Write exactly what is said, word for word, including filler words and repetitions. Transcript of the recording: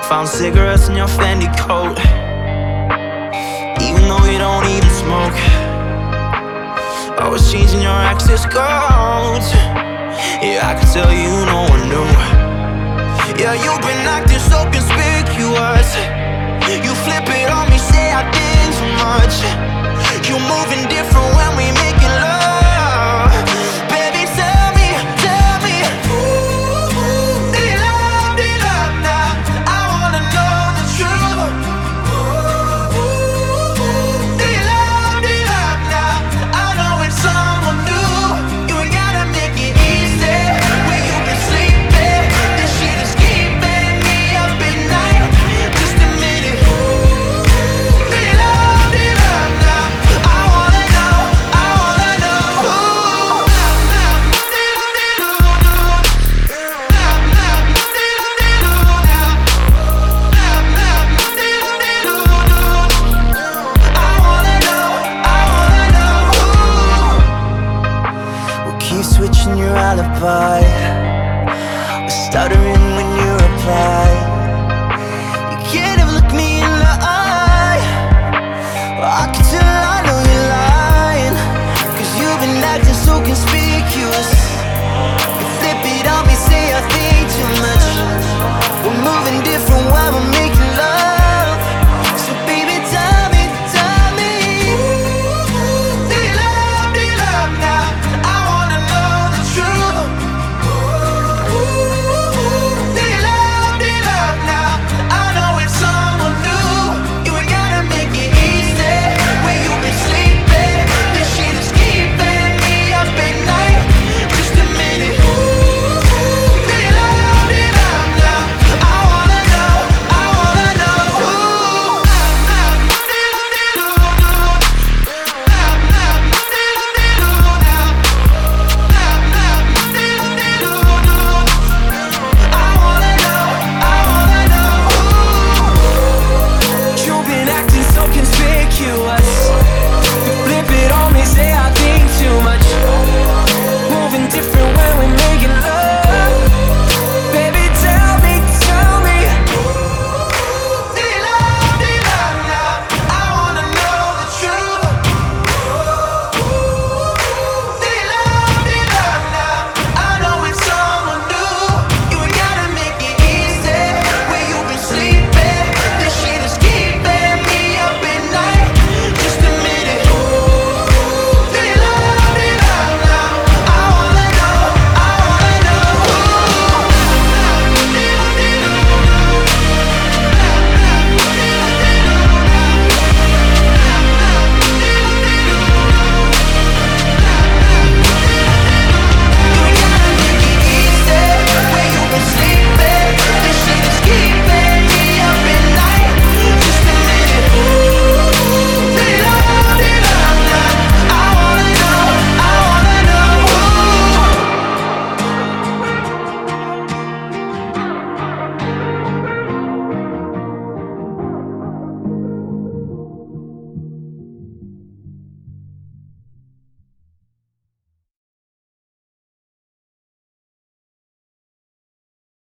Found cigarettes in your Fendi coat, even though you don't even smoke. Always changing your access codes. Yeah, I can tell you no one knew. Yeah, you've been acting so conspicuous. You flip it on me, say I did too much. You moving different